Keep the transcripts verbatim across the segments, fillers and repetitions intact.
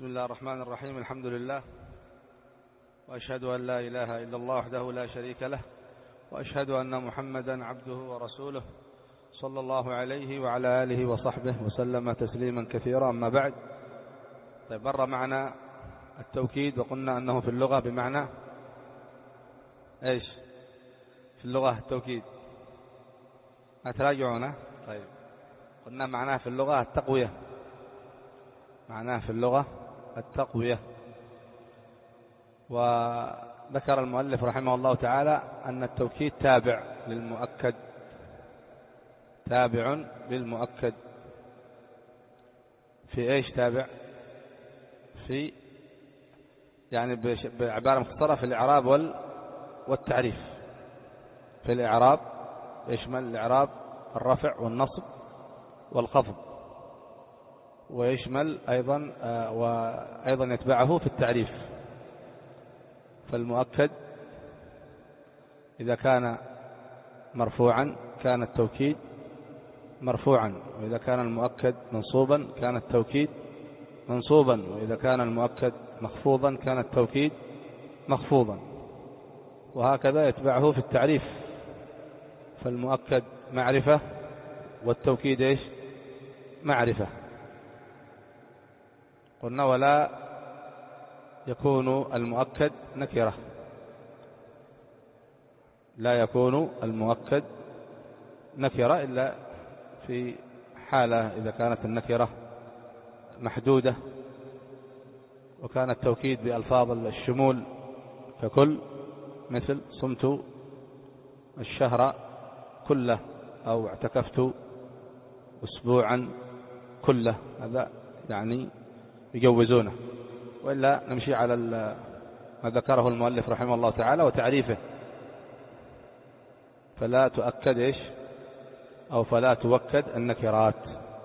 بسم الله الرحمن الرحيم. الحمد لله، وأشهد أن لا إله إلا الله وحده لا شريك له، وأشهد أن محمدا عبده ورسوله صلى الله عليه وعلى آله وصحبه وسلم تسليما كثيرا. أما بعد، طيب مر معنا التوكيد وقلنا أنه في اللغة بمعنى إيش؟ في اللغة التوكيد أتراجعونه. طيب قلنا معناه في اللغة التقوية، معناه في اللغة التقوية. وذكر المؤلف رحمه الله تعالى أن التوكيد تابع للمؤكد، تابع للمؤكد. في إيش تابع؟ في يعني بعبارة مختصرة في الإعراب والتعريف. في الإعراب يشمل الإعراب الرفع والنصب والخفض، ويشمل أيضا وأيضا يتبعه في التعريف. فالمؤكد إذا كان مرفوعا كان التوكيد مرفوعا، وإذا كان المؤكد منصوبا كان التوكيد منصوبا، وإذا كان المؤكد مخفوضا كان التوكيد مخفوضا، وهكذا يتبعه في التعريف. فالمؤكد معرفة والتوكيد إيش؟ معرفة. قلنا ولا يكون المؤكد نكرة، لا يكون المؤكد نكرة إلا في حالة إذا كانت النكرة محدودة، وكان التوكيد بألفاظ الشمول ككل، مثل صمت الشهر كله أو اعتكفت أسبوعا كله، هذا يعني يجوزونه. وإلا نمشي على ما ذكره المؤلف رحمه الله تعالى وتعريفه. فلا تؤكد إيش؟ أو فلا توكد النكرات.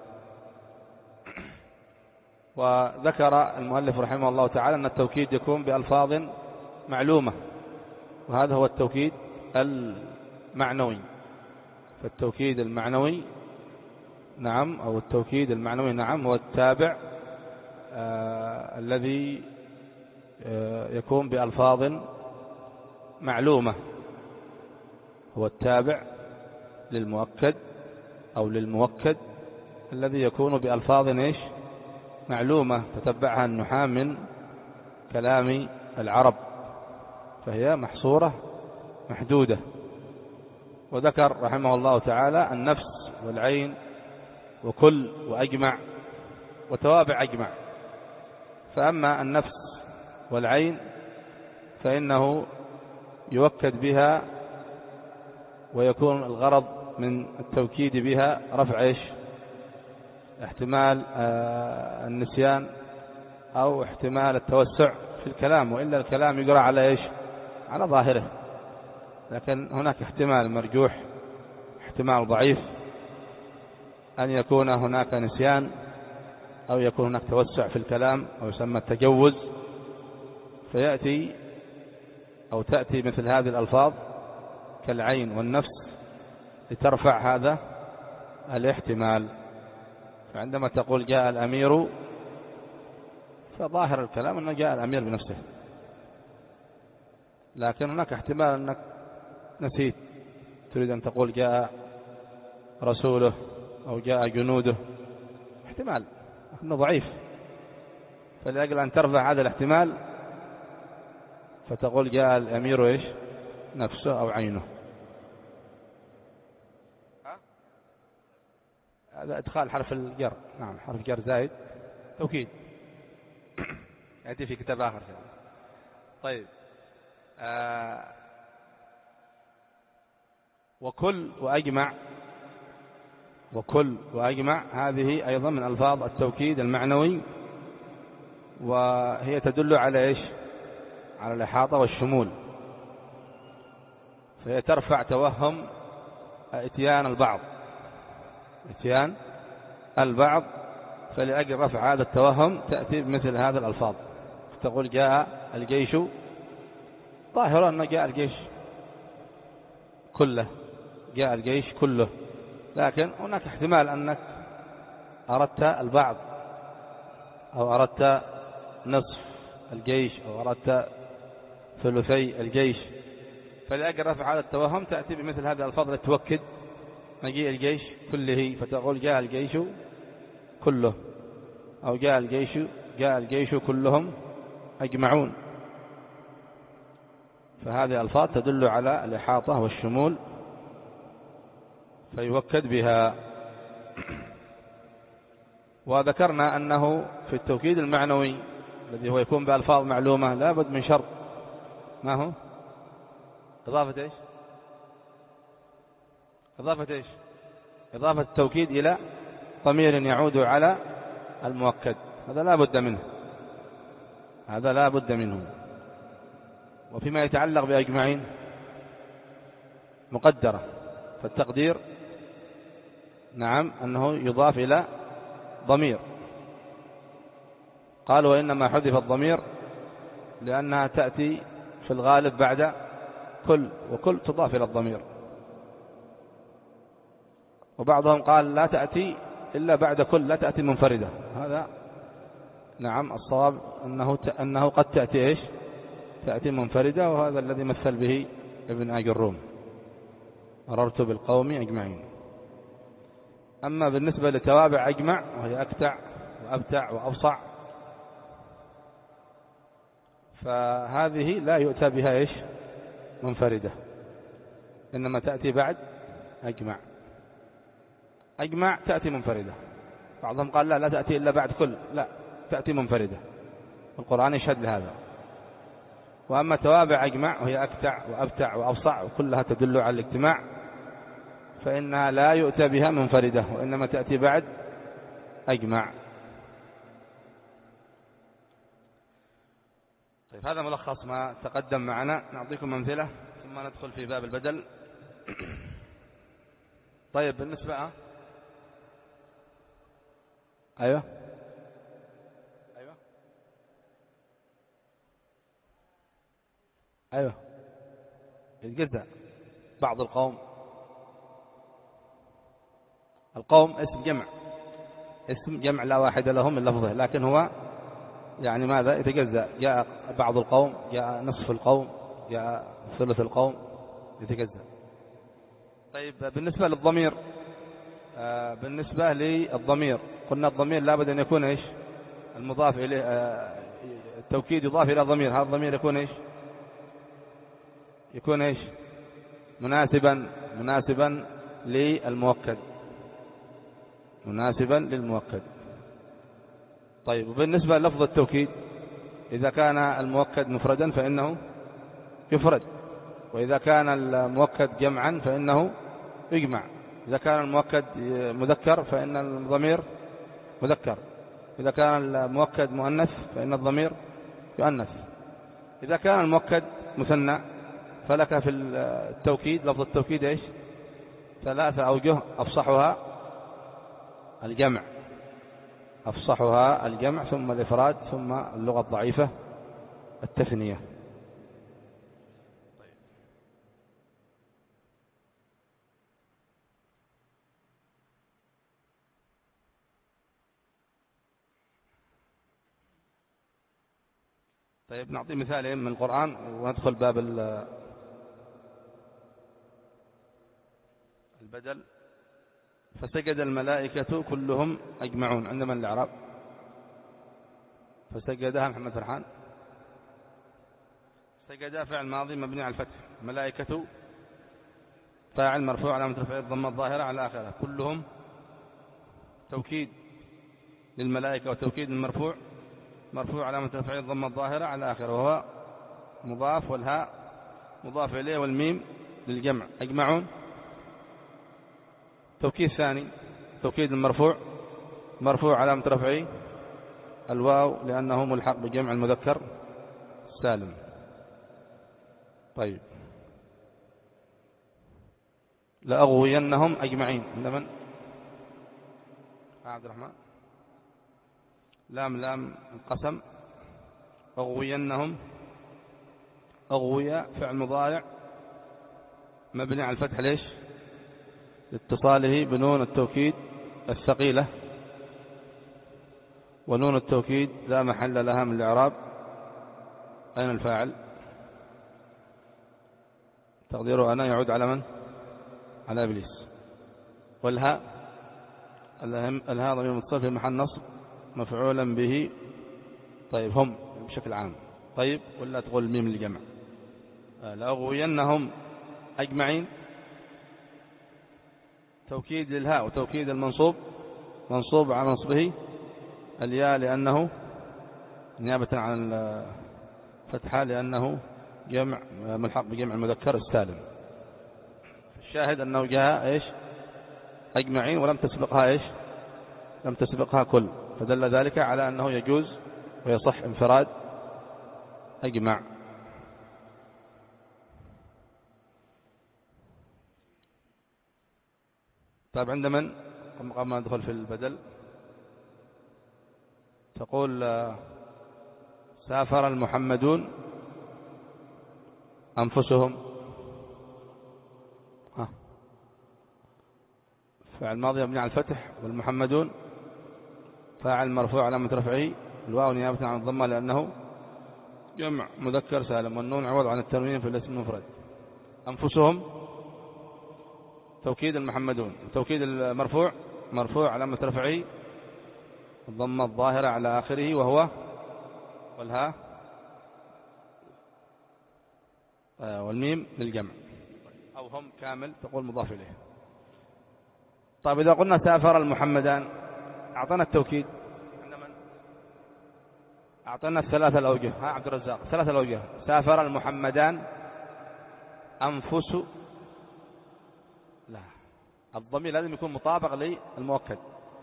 وذكر المؤلف رحمه الله تعالى أن التوكيد يكون بألفاظ معلومة، وهذا هو التوكيد المعنوي. فالتوكيد المعنوي نعم أو التوكيد المعنوي نعم هو التابع آه الذي آه يكون بألفاظ معلومة، هو التابع للمؤكد أو للموكد الذي يكون بألفاظ إيش؟ معلومة تتبعها النحاة من كلام العرب، فهي محصورة محدودة. وذكر رحمه الله تعالى النفس والعين وكل وأجمع وتوابع أجمع. فأما النفس والعين فإنه يوكد بها، ويكون الغرض من التوكيد بها رفع إيش؟ احتمال آه النسيان أو احتمال التوسع في الكلام، وإلا الكلام يقرأ على إيش؟ على ظاهره. لكن هناك احتمال مرجوح، احتمال ضعيف أن يكون هناك نسيان أو يكون هناك توسع في الكلام، أو يسمى التجوز. فيأتي أو تأتي مثل هذه الألفاظ كالعين والنفس لترفع هذا الاحتمال. فعندما تقول جاء الأمير، فظاهر الكلام أنه جاء الأمير بنفسه، لكن هناك احتمال أنك نسيت، تريد أن تقول جاء رسوله أو جاء جنوده، احتمال لكنه ضعيف. فلأجل أن ترفع هذا الاحتمال فتقول جاء الأمير إيش؟ نفسه أو عينه. هذا إدخال حرف الجر، نعم حرف جر زائد توكيد يأتي في كتاب آخر. طيب آه وكل وأجمع، وكل وأجمع هذه أيضا من ألفاظ التوكيد المعنوي، وهي تدل على إيش؟ على الإحاطة والشمول. فهي ترفع توهم اتيان البعض، اتيان البعض. فلأجل رفع هذا التوهم تأتي بمثل هذا الألفاظ، تقول جاء الجيش، ظاهرا أنه جاء الجيش كله، جاء الجيش كله، لكن هناك احتمال أنك أردت البعض أو أردت نصف الجيش أو أردت ثلثي الجيش، فلأجل رفع هذا التوهم تأتي بمثل هذه الألفاظ لتوكد مجيء الجيش كله، فتقول جاء الجيش كله، أو جاء الجيش جاء الجيش كلهم أجمعون. فهذه الألفاظ تدل على الإحاطة والشمول فيوكد بها. وذكرنا أنه في التوكيد المعنوي الذي هو يكون بألفاظ معلومة لا بد من شرط، ما هو؟ إضافة إيش؟ إضافة إيش؟ إضافة التوكيد إلى ضمير يعود على المؤكد، هذا لا بد منه، هذا لا بد منه. وفيما يتعلق بأجمعين مقدرة، فالتقدير نعم أنه يضاف إلى ضمير. قالوا وإنما حذف الضمير لأنها تأتي في الغالب بعد كل، وكل تضاف إلى الضمير. وبعضهم قال لا تأتي إلا بعد كل، لا تأتي منفردة. هذا نعم الصواب أنه أنه قد تأتي إيش؟ تأتي منفردة، وهذا الذي مثل به ابن أجروم، مررت بالقوم أجمعين. أما بالنسبة لتوابع أجمع وهي أكتع وأبتع وأبصع، فهذه لا يؤتى بها إيش؟ منفردة، إنما تأتي بعد أجمع. أجمع تأتي منفردة، بعضهم قال لا لا تأتي إلا بعد كل، لا تأتي منفردة، القرآن يشهد لهذا. وأما توابع أجمع وهي أكتع وأبتع وأبصع وكلها تدل على الاجتماع، فإنها لا يؤتى بها منفردة، وإنما تأتي بعد أجمع. طيب هذا ملخص ما تقدم معنا، نعطيكم أمثلة ثم ندخل في باب البدل. طيب بالنسبة أه؟ أيوة أيوة أيوة يتجزأ بعض القوم. القوم اسم جمع، اسم جمع لا واحد لهم من لفظه، لكن هو يعني ماذا؟ يتجزأ، جاء بعض القوم، جاء نصف القوم، جاء ثلث القوم، يتجزأ. طيب بالنسبة للضمير، آه بالنسبة للضمير قلنا الضمير لابد أن يكون إيش؟ المضاف إليه، آه التوكيد يضاف إلى ضمير، هذا الضمير يكون إيش؟ يكون إيش؟ مناسبا مناسبا للمؤكد، مناسبا للمؤكد. طيب وبالنسبة للفظ التوكيد، إذا كان المؤكد مفردا فإنه يفرد، وإذا كان المؤكد جمعا فإنه يجمع، إذا كان المؤكد مذكر فإن الضمير مذكر، إذا كان المؤكد مؤنث فإن الضمير يؤنث. إذا كان المؤكد مثنى فلك في التوكيد لفظ التوكيد إيش؟ ثلاثة أوجه، أفصحها الجمع، أفصحها الجمع، ثم الإفراد، ثم اللغة الضعيفة التثنية. طيب نعطي مثالين من القرآن وندخل باب البدل. فسجد الملائكة كلهم أجمعون، عندما الإعراب فسجدها محمد فرحان. سجد فعل ماضي مبني على الفتح، ملائكة فاعل مرفوع علامة رفعه الضمة الظاهرة على آخره، كلهم توكيد للملائكة وتوكيد المرفوع، مرفوع علامة رفعه الضمة الظاهرة على آخره، وهو مضاف، والهاء مضاف إليه، والميم للجمع. أجمعون توكيد ثاني، توكيد المرفوع، مرفوع علامة رفعه الواو لأنه ملحق بجمع المذكر السالم. طيب لأغوينهم أجمعين، عند من؟ عبد الرحمن. لام لام القسم. أغوينهم، أغوي فعل مضارع مبني على الفتح، ليش؟ لاتصاله بنون التوكيد الثقيلة، ونون التوكيد لا محل لها من الإعراب. أين الفاعل؟ تقديره أنا يعود على من؟ على إبليس. والهاء الهاء ضمير متصل في محل نصب مفعولا به. طيب هم بشكل عام. طيب ولا تقول الميم للجمع؟ لأغوينهم أجمعين. توكيد للهاء وتوكيد المنصوب منصوب على نصبه الياء لأنه نيابة عن الفتحة لأنه جمع ملحق بجمع المذكر السالم. الشاهد أنه جاء إيش؟ أجمعين ولم تسبقها إيش؟ لم تسبقها كل، فدل ذلك على أنه يجوز ويصح انفراد أجمع. طيب عند من قبل ما ندخل في البدل تقول سافر المحمدون أنفسهم. ها فعل ماضي مبني على الفتح، والمحمدون فاعل مرفوع علامة رفعه الواو نيابة عن الضمة لأنه جمع مذكر سالم، والنون عوض عن التنوين في الاسم المفرد. أنفسهم توكيد المحمدون، توكيد المرفوع مرفوع علامة رفعه الضمة الظاهرة على آخره وهو والها والميم للجمع، أو هم كامل تقول مضاف إليه. طيب إذا قلنا سافر المحمدان أعطنا التوكيد عند من؟ أعطنا الثلاثة الأوجه. ها عبد الرزاق ثلاثة الأوجه. سافر المحمدان أنفس، لا الضمير لازم يكون مطابق للمؤكد.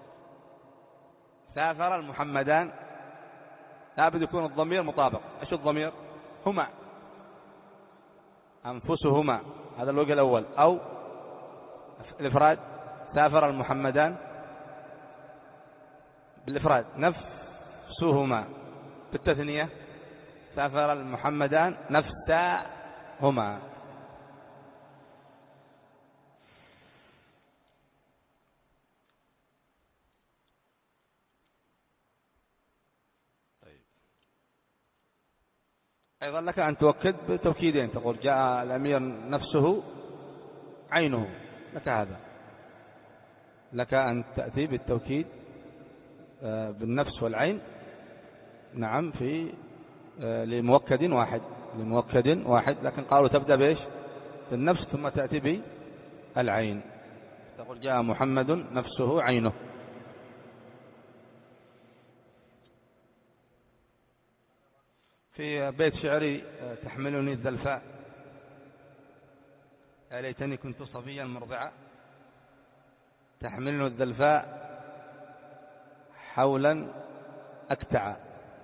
سافر المحمدان لابد يكون الضمير مطابق. ايش الضمير؟ هما أنفسهما، هذا الوجه الأول. أو الإفراد سافر المحمدان بالإفراد نفسهما، بالتثنية سافر المحمدان نفسهما. أيضا لك أن تؤكد بتوكيدين، تقول جاء الأمير نفسه عينه، لك هذا، لك أن تأتي بالتوكيد بالنفس والعين، نعم، في لمؤكد واحد لمؤكد واحد لكن قالوا تبدأ بإيش؟ بالنفس ثم تأتي بالعين، تقول جاء محمد نفسه عينه. في بيت شعري تحملني الذلفاء يا ليتني كنت صبيا مرضعا، تحملني الذلفاء حولا أكتعا.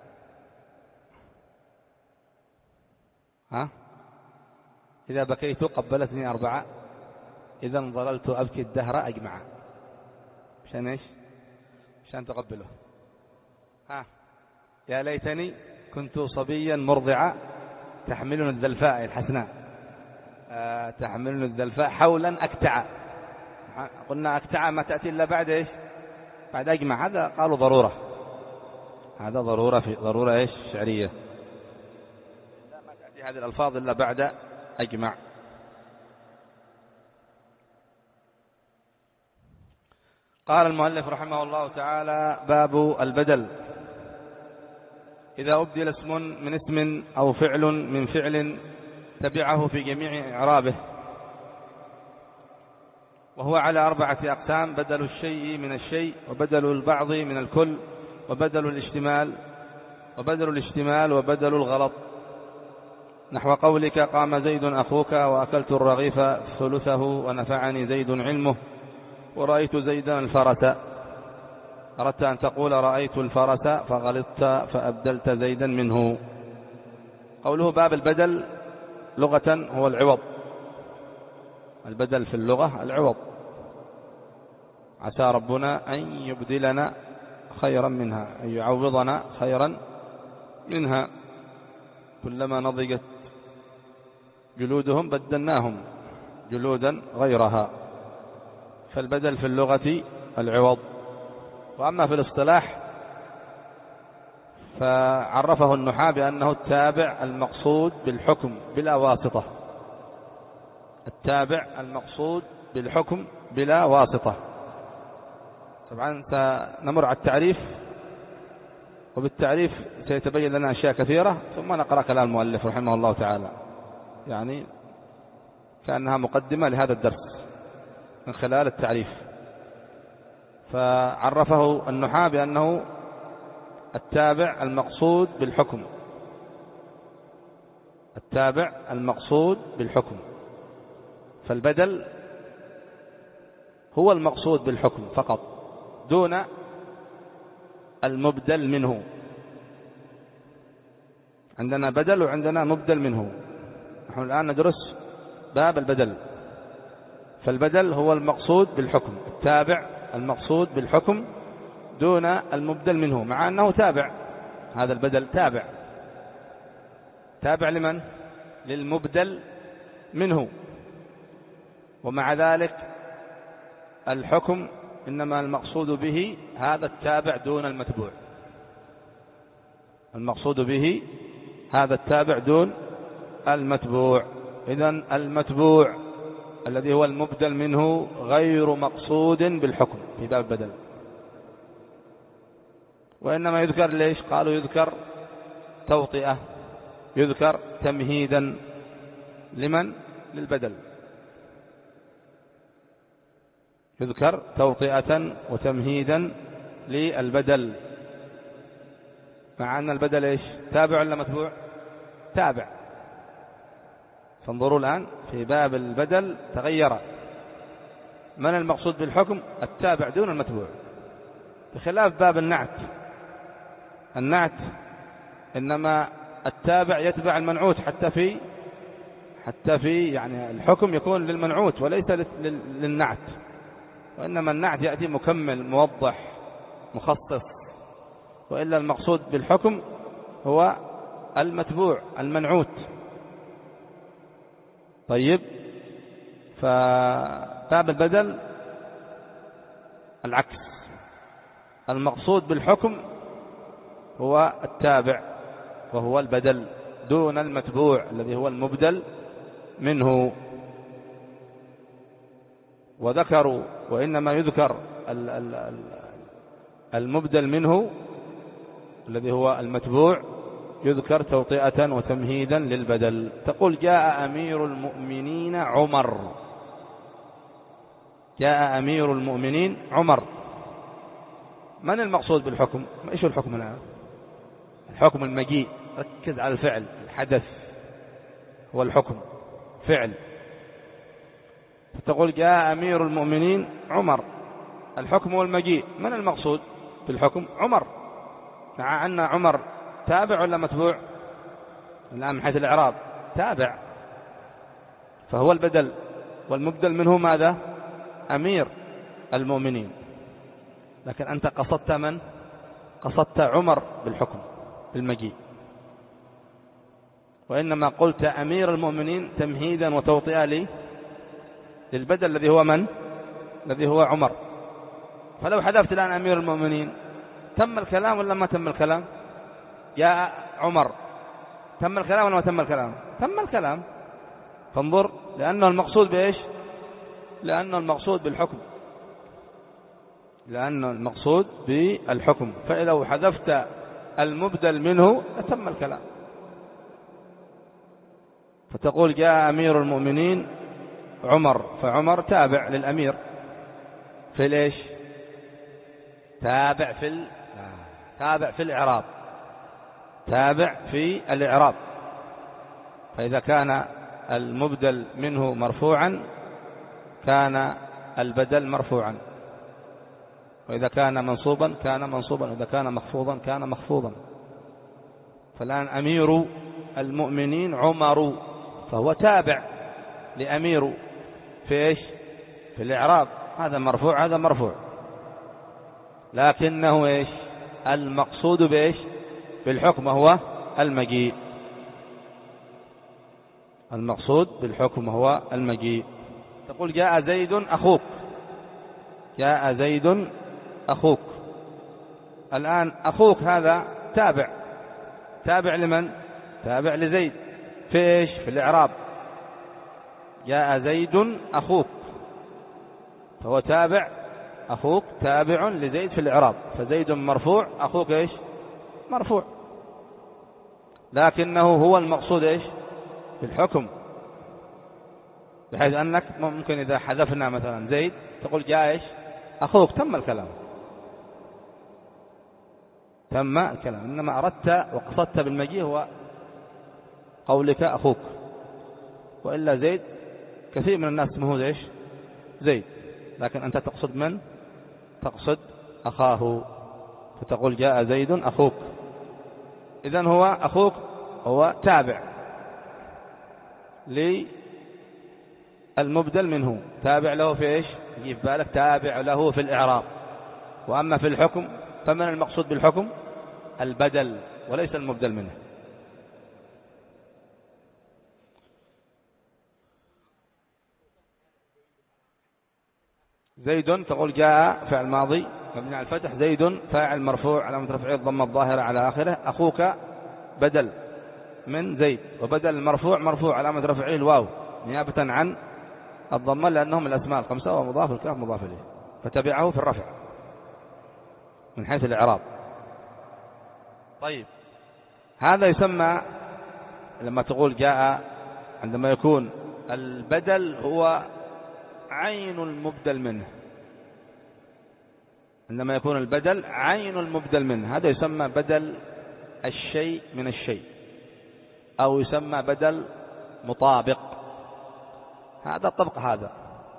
ها إذا بكيت قبلتني أربعة، إذا ظللت أبكي الدهر أجمعا. مشان إيش؟ مشان تقبله. ها يا ليتني كنت صبيا مرضعا تحملني الذلفاء الحسناء، أه تحملني الذلفاء حولا أكتعا. قلنا أكتعا ما تأتي إلا بعد إيش؟ بعد أجمع. هذا قالوا ضرورة، هذا ضرورة في ضرورة إيش شعرية، ما تأتي هذه الألفاظ إلا بعد أجمع. قال المؤلف رحمه الله تعالى: باب البدل. إذا أبدل اسم من اسم أو فعل من فعل تبعه في جميع إعرابه، وهو على أربعة أقسام: بدل الشيء من الشيء، وبدل البعض من الكل، وبدل الاشتمال وبدل الاشتمال وبدل الغلط. نحو قولك: قام زيد أخوك، وأكلت الرغيف ثلثه، ونفعني زيد علمه، ورأيت زيدا الفرس. أردت أن تقول رأيت الفرس فغلطت فأبدلت زيدا منه. قوله باب البدل لغة هو العوض. البدل في اللغة العوض. عسى ربنا أن يبدلنا خيرا منها، أن يعوضنا خيرا منها. كلما نضجت جلودهم بدلناهم جلودا غيرها. فالبدل في اللغة العوض. وأما في الاصطلاح فعرفه النحاة بأنه التابع المقصود بالحكم بلا واسطة، التابع المقصود بالحكم بلا واسطة. طبعا سنمر على التعريف، وبالتعريف سيتبين لنا أشياء كثيرة، ثم نقرأ كلام المؤلف رحمه الله تعالى، يعني كأنها مقدمة لهذا الدرس من خلال التعريف. فعرفه النحاة بأنه التابع المقصود بالحكم، التابع المقصود بالحكم، فالبدل هو المقصود بالحكم فقط دون المبدل منه. عندنا بدل وعندنا مبدل منه، نحن الآن ندرس باب البدل. فالبدل هو المقصود بالحكم، التابع المقصود بالحكم دون المبدل منه، مع أنه تابع، هذا البدل تابع، تابع لمن؟ للمبدل منه. ومع ذلك الحكم إنما المقصود به هذا التابع دون المتبوع، المقصود به هذا التابع دون المتبوع. إذن المتبوع الذي هو المبدل منه غير مقصود بالحكم في باب البدل، وإنما يذكر ليش؟ قالوا يذكر توطئة، يذكر تمهيدا لمن؟ للبدل، يذكر توطئة وتمهيدا للبدل، مع أن البدل إيش؟ تابع ولا متبوع؟ تابع. فانظروا الآن في باب البدل تغير، من المقصود بالحكم؟ التابع دون المتبوع، بخلاف باب النعت. النعت إنما التابع يتبع المنعوت، حتى في حتى في يعني الحكم يكون للمنعوت وليس للنعت، وإنما النعت يأتي مكمل موضح مخصص، وإلا المقصود بالحكم هو المتبوع المنعوت. طيب، فباب البدل العكس، المقصود بالحكم هو التابع وهو البدل دون المتبوع الذي هو المبدل منه. وذكروا وإنما يذكر المبدل منه الذي هو المتبوع، يذكر توطئة وتمهيدا للبدل. تقول جاء أمير المؤمنين عمر، جاء أمير المؤمنين عمر، من المقصود بالحكم؟ إيش الحكم الآن؟ الحكم المجيء، ركز على الفعل، الحدث هو الحكم، فعل. تقول جاء أمير المؤمنين عمر، الحكم والمجيء، من المقصود بالحكم؟ عمر، مع أن عمر تابع ولا متبوع؟ الآن من حيث الإعراب تابع، فهو البدل، والمبدل منه ماذا؟ أمير المؤمنين. لكن أنت قصدت من؟ قصدت عمر بالحكم بالمجيء، وإنما قلت أمير المؤمنين تمهيدا وتوطئة لي للبدل الذي هو من؟ الذي هو عمر. فلو حذفت الآن أمير المؤمنين تم الكلام ولا ما تم الكلام؟ جاء عمر، تم الكلام ولا ما تم الكلام؟ تم الكلام. فانظر، لأنه المقصود بإيش؟ لأنه المقصود بالحكم، لأنه المقصود بالحكم. فإذا حذفت المبدل منه تم الكلام. فتقول جاء أمير المؤمنين عمر، فعمر تابع للأمير في ليش؟ تابع في ال... تابع في الإعراب، تابع في الإعراب. فإذا كان المبدل منه مرفوعا كان البدل مرفوعا، وإذا كان منصوبا كان منصوبا، وإذا كان مخفوضا كان مخفوضا. فالآن أمير المؤمنين عمر، فهو تابع لأمير في إيش؟ في الإعراب، هذا مرفوع هذا مرفوع، لكنه إيش؟ المقصود بإيش؟ بالحكم هو المجيء، المقصود بالحكم هو المجيء. تقول جاء زيد أخوك، جاء زيد أخوك. الآن أخوك هذا تابع تابع لمن؟ تابع لزيد في إيش؟ في الإعراب. جاء زيد أخوك، فهو تابع، أخوك تابع لزيد في الإعراب، فزيد مرفوع، أخوك إيش؟ مرفوع، لكنه هو المقصود إيش؟ في الحكم، بحيث أنك ممكن إذا حذفنا مثلا زيد تقول جاء إيش؟ أخوك، تم الكلام، تم الكلام. إنما أردت وقصدت بالمجيء هو قولك أخوك، وإلا زيد كثير من الناس اسمه إيش؟ زيد، لكن أنت تقصد من؟ تقصد أخاه، فتقول جاء زيد أخوك. إذن هو أخوك هو تابع للمبدل منه، تابع له في إيش؟ يجي في بالك تابع له في الإعراب. وأما في الحكم فمن المقصود بالحكم؟ البدل وليس المبدل منه. زيد تقول جاء فعل ماضي مبني على الفتح، زيد فاعل مرفوع علامة رفعه الضمة الظاهرة على آخره، أخوك بدل من زيد، وبدل المرفوع مرفوع علامة رفعه الواو نيابة عن الضمة لأنهم الأسماء الخمسة ومضاف الكاف مضاف إليه، فتبعه في الرفع من حيث الإعراب. طيب هذا يسمى لما تقول جاء، عندما يكون البدل هو عين المبدل منه، عندما يكون البدل عين المبدل منه، هذا يسمى بدل الشيء من الشيء، أو يسمى بدل مطابق، هذا طبق هذا،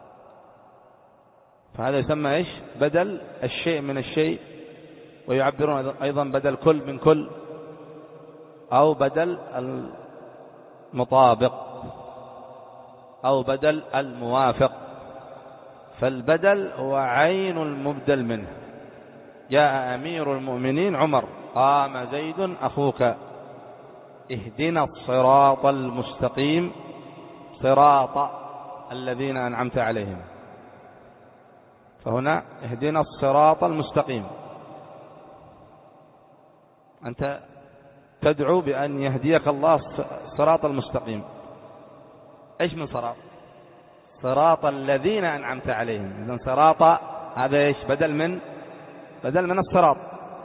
فهذا يسمى إيش؟ بدل الشيء من الشيء. ويعبرون أيضا بدل كل من كل، أو بدل المطابق، أو بدل الموافق. فالبدل هو عين المبدل منه. جاء أمير المؤمنين عمر، قام زيد أخوك، اهدنا الصراط المستقيم صراط الذين أنعمت عليهم، فهنا اهدنا الصراط المستقيم، أنت تدعو بأن يهديك الله الصراط المستقيم. إيش من صراط؟ صراط الذين أنعمت عليهم. إذن صراط هذا إيش؟ بدل من بدل من الصراط،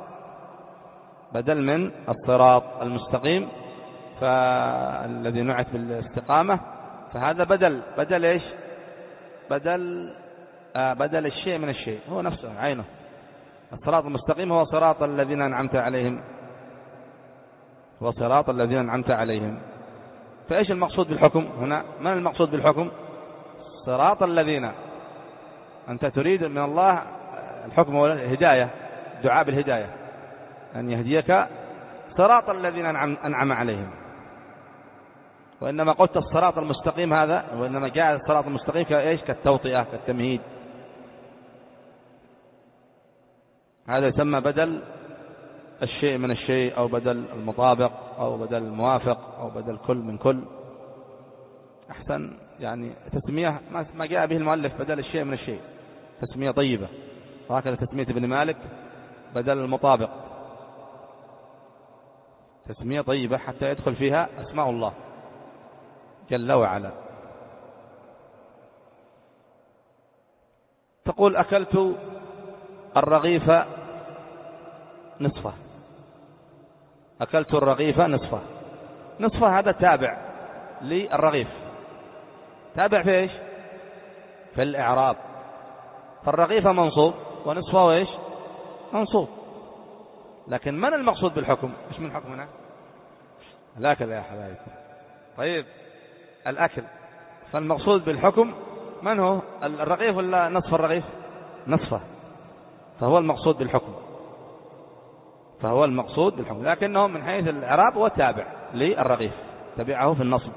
بدل من الصراط المستقيم، فالذي نعت بالاستقامة، فهذا بدل بدل إيش؟ بدل آه بدل الشيء من الشيء، هو نفسه عينه. الصراط المستقيم هو صراط الذين أنعمت عليهم، هو صراط الذين أنعمت عليهم. فإيش المقصود بالحكم هنا؟ من المقصود بالحكم؟ صراط الذين، أنت تريد من الله الحكم هو الهداية، دعاء بالهداية، أن يهديك صراط الذين أنعم عليهم. وإنما قلت الصراط المستقيم هذا، وإنما جاء الصراط المستقيم كإيش؟ كالتوطئة، كالتمهيد. هذا يسمى بدل الشيء من الشيء، أو بدل المطابق، أو بدل الموافق، أو بدل كل من كل. أحسن يعني تسمية ما جاء به المؤلف بدل الشيء من الشيء، تسمية طيبة، وهكذا تسمية ابن مالك بدل المطابق، تسمية طيبة حتى يدخل فيها أسماء الله جل وعلا. تقول أكلت الرغيف نصفه، أكلت الرغيف نصفه، نصفه هذا تابع للرغيف، تابع في إيش؟ في الإعراب. فالرغيف منصوب ونصفه إيش؟ منصوب. لكن من المقصود بالحكم؟ إيش من حكم هنا؟ الأكل يا حبايب. طيب الأكل، فالمقصود بالحكم من هو؟ الرغيف ولا نصف الرغيف؟ نصفه، فهو المقصود بالحكم، فهو المقصود بالحكم، لكنه من حيث الإعراب هو تابع للرغيف، تبعه في النصب.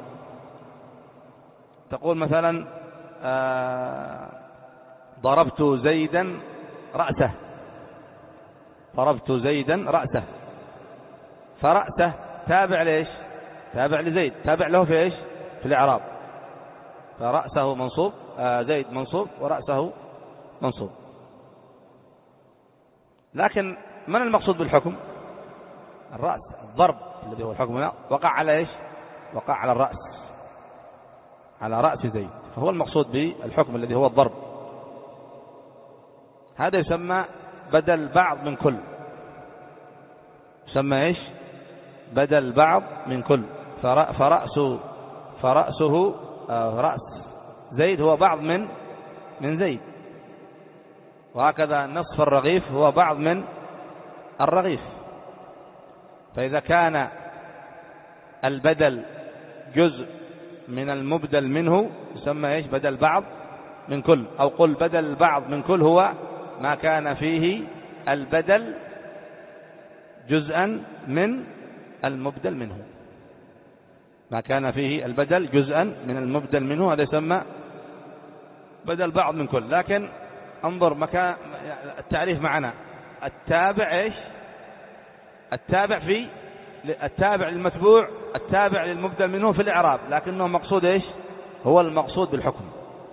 تقول مثلا آه ضربت زيدا رأسه، ضربت زيدا رأسه، فرأسه تابع ليش؟ تابع لزيد، تابع له في إيش؟ في الإعراب، فرأسه منصوب، آه زيد منصوب ورأسه منصوب. لكن من المقصود بالحكم؟ الرأس. الضرب الذي هو الحكم هنا وقع على إيش؟ وقع على الرأس، على رأس زيد، فهو المقصود بالحكم الذي هو الضرب. هذا يسمى بدل بعض من كل، يسمى إيش؟ بدل بعض من كل. فرأس فرأسه رأس زيد هو بعض من من زيد، وهكذا نصف الرغيف هو بعض من الرغيف. فإذا كان البدل جزء من المبدل منه يسمى إيش؟ بدل بعض من كل. أو قل بدل البعض من كل هو ما كان فيه البدل جزءا من المبدل منه، ما كان فيه البدل جزءا من المبدل منه، هذا يسمى بدل بعض من كل. لكن انظر مكان التعريف معنا، التابع إيش؟ التابع في التابع للمتبوع، التابع للمبدل منه في الإعراب، لكنه مقصود إيش؟ هو المقصود بالحكم.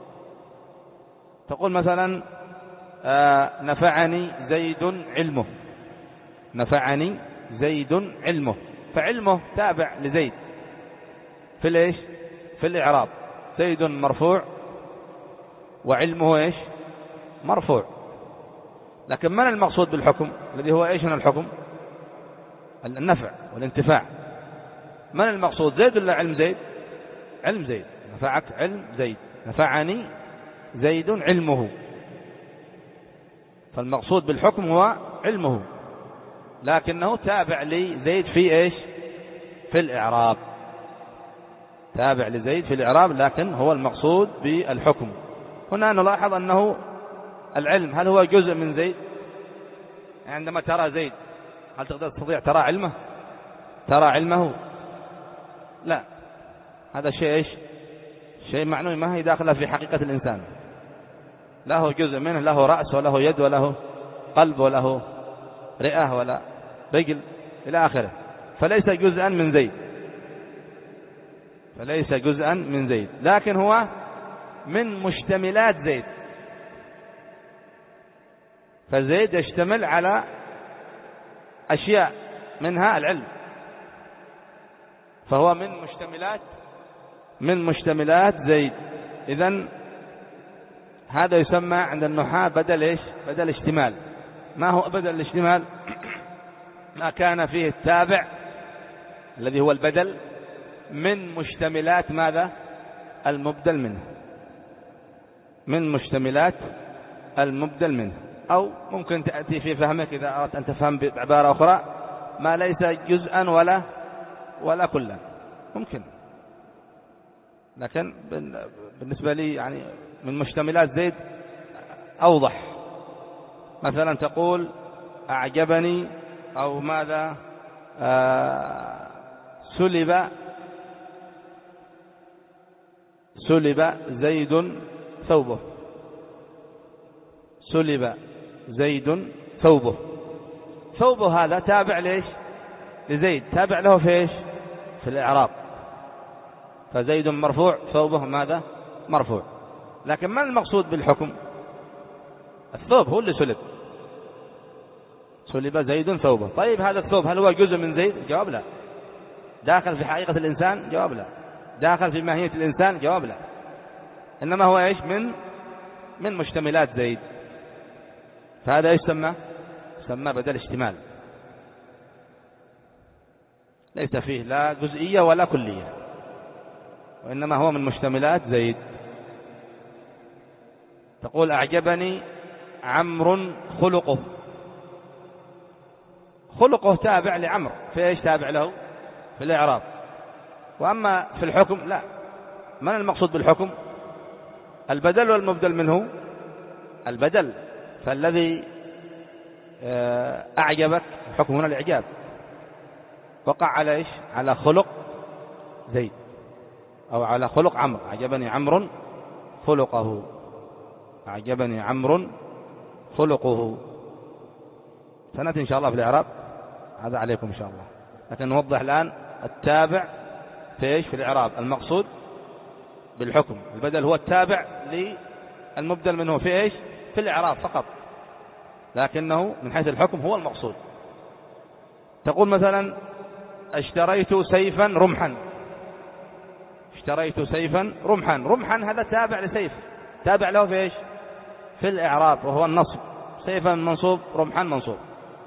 تقول مثلا آه نفعني زيد علمه، نفعني زيد علمه، فعلمه تابع لزيد في الإيش؟ في الإعراب. زيد مرفوع وعلمه إيش؟ مرفوع. لكن من المقصود بالحكم الذي هو إيش؟ من الحكم النفع والانتفاع. من المقصود زيد ولا علم زيد؟ علم زيد. نفعك علم زيد، نفعني زيد علمه، فالمقصود بالحكم هو علمه، لكنه تابع لزيد في إيش؟ في الإعراب، تابع لزيد في الإعراب، لكن هو المقصود بالحكم. هنا نلاحظ أنه العلم هل هو جزء من زيد؟ عندما ترى زيد هل تقدر تستطيع ترى علمه؟ ترى علمه؟ لا، هذا شيء إيش؟ شيء معنوي، ما هي داخله في حقيقة الإنسان. له جزء منه، له رأس وله يد وله قلب وله رئة ولا رجل إلى آخره، فليس جزءا من زيد، فليس جزءا من زيد، لكن هو من مشتملات زيد. فزيد يشتمل على أشياء منها العلم، فهو من مشتملات من مشتملات زيد. إذن هذا يسمى عند النحاة بدل إيش؟ بدل اشتمال. ما هو بدل الاشتمال؟ ما كان فيه التابع الذي هو البدل من مشتملات ماذا؟ المبدل منه، من مشتملات المبدل منه. أو ممكن تأتي في فهمك إذا أردت أن تفهم بعبارة أخرى ما ليس جزءا ولا ولا كلا، ممكن. لكن بالنسبة لي يعني من مشتملات زيد أوضح. مثلا تقول أعجبني أو ماذا آه سلب سلب زيد ثوبه، سلب زيد ثوبه. ثوبه هذا تابع ليش؟ لزيد، تابع له في ايش؟ في الإعراب. فزيد مرفوع، ثوبه ماذا؟ مرفوع. لكن ما المقصود بالحكم؟ الثوب هو اللي سلب، سلب زيد ثوبه. طيب هذا الثوب هل هو جزء من زيد؟ جواب لا. داخل في حقيقة الإنسان؟ جواب لا. داخل في ماهية الإنسان؟ جواب لا. إنما هو ايش؟ من من مشتملات زيد. فهذا يسمى يسمى بدل اشتمال، ليس فيه لا جزئية ولا كلية، وإنما هو من مشتملات زيد. تقول أعجبني عمرو خلقه، خلقه تابع لعمر، في ايش تابع له؟ في الإعراب. وأما في الحكم لا. من المقصود بالحكم؟ البدل والمبدل منه؟ البدل. فالذي أعجبك الحكم هنا الإعجاب، وقع على إيش؟ على خلق زيد أو على خلق عمرو. أعجبني عمرو خلقه، أعجبني عمرو خلقه. سنأتي إن شاء الله في الإعراب، هذا عليكم إن شاء الله. لكن نوضح الآن التابع في إيش؟ في الإعراب. المقصود بالحكم البدل هو التابع للمبدل منه في إيش؟ في الإعراب فقط، لكنه من حيث الحكم هو المقصود. تقول مثلا اشتريت سيفا رمحا، اشتريت سيفا رمحا، رمحا هذا تابع لسيف، تابع له في ايش؟ في الإعراب وهو النصب، سيفا منصوب رمحا منصوب.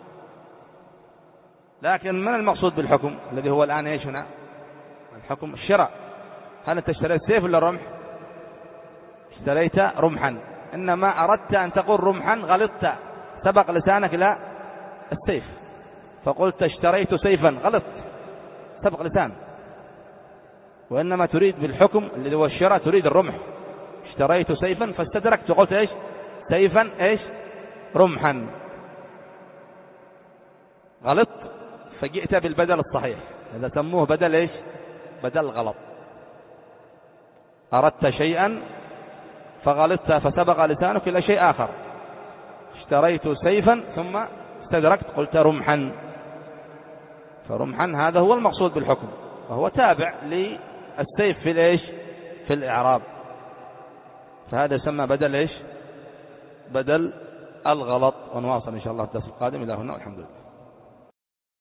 لكن من المقصود بالحكم الذي هو الآن ايش هنا؟ الحكم الشراء. هل انت اشتريت سيف ولا رمح؟ اشتريت رمحا، إنما أردت أن تقول رمحا غلطت، سبق لسانك إلى السيف فقلت اشتريت سيفا، غلط سبق لسان، وإنما تريد بالحكم الذي هو الشراء تريد الرمح. اشتريت سيفا فاستدركت وقلت ايش؟ سيفا ايش؟ رمحا، غلط فجئت بالبدل الصحيح، هذا سموه بدل ايش؟ بدل غلط. أردت شيئا فغلطت فسبق لسانك إلى شيء آخر، اشتريت سيفا ثم استدركت قلت رمحا، فرمحا هذا هو المقصود بالحكم، وهو تابع للسيف في الايش؟ في الإعراب، فهذا يسمى بدل ايش؟ بدل الغلط. ونواصل إن شاء الله في الدرس القادم. إلى هنا والحمد لله.